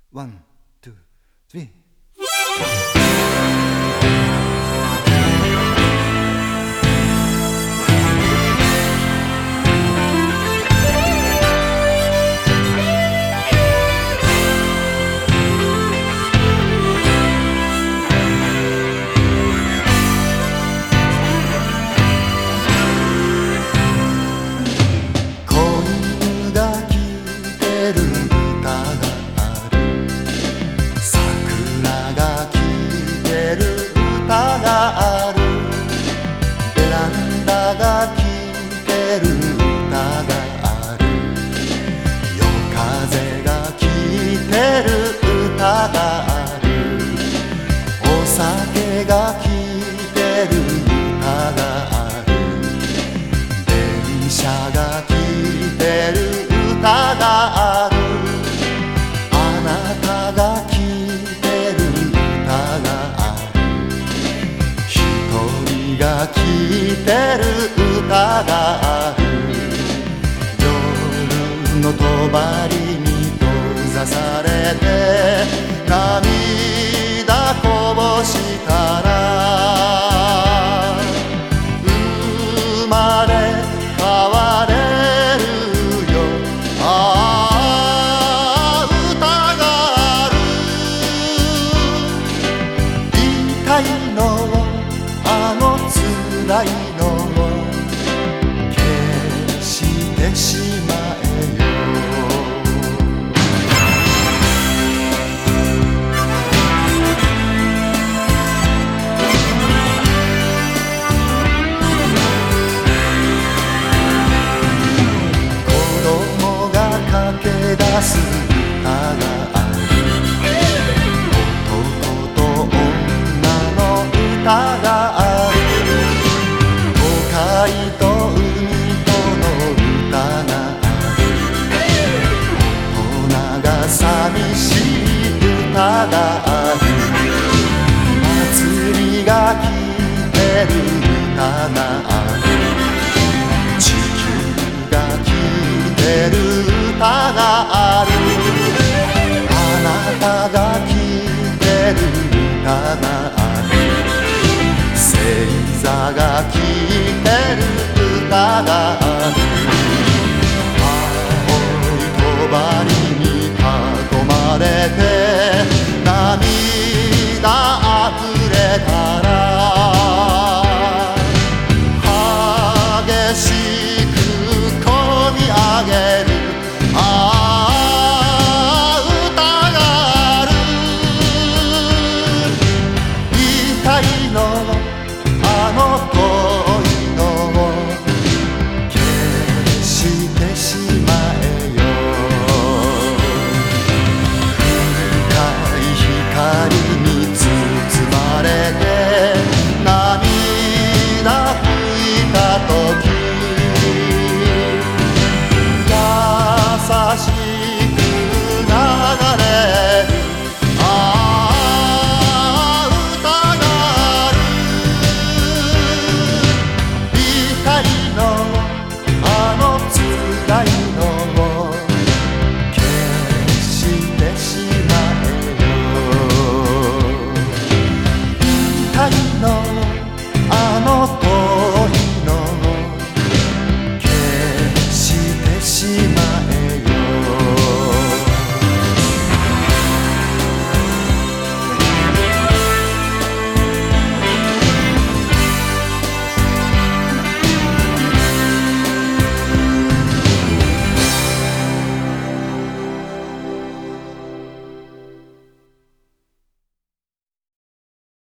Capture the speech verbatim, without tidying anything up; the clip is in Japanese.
ワン、ツー、スリー。 ベランダが聴いてる歌がある。夜風が聴いてる歌がある。お酒が聴いてる歌がある。電車が聴いてる歌がある。あなたが聴いてる歌がある。が聴いてる歌がある。夜の帳に閉ざされて涙こぼしたら生まれ変われるよ。ああ歌がある。言いたいのあの辛いのを消してしまえよ。子供が駆け出す歌がある。男と女の歌がある。海と海との歌がある。大人が寂しい歌がある。祭りが聴いてる歌がある。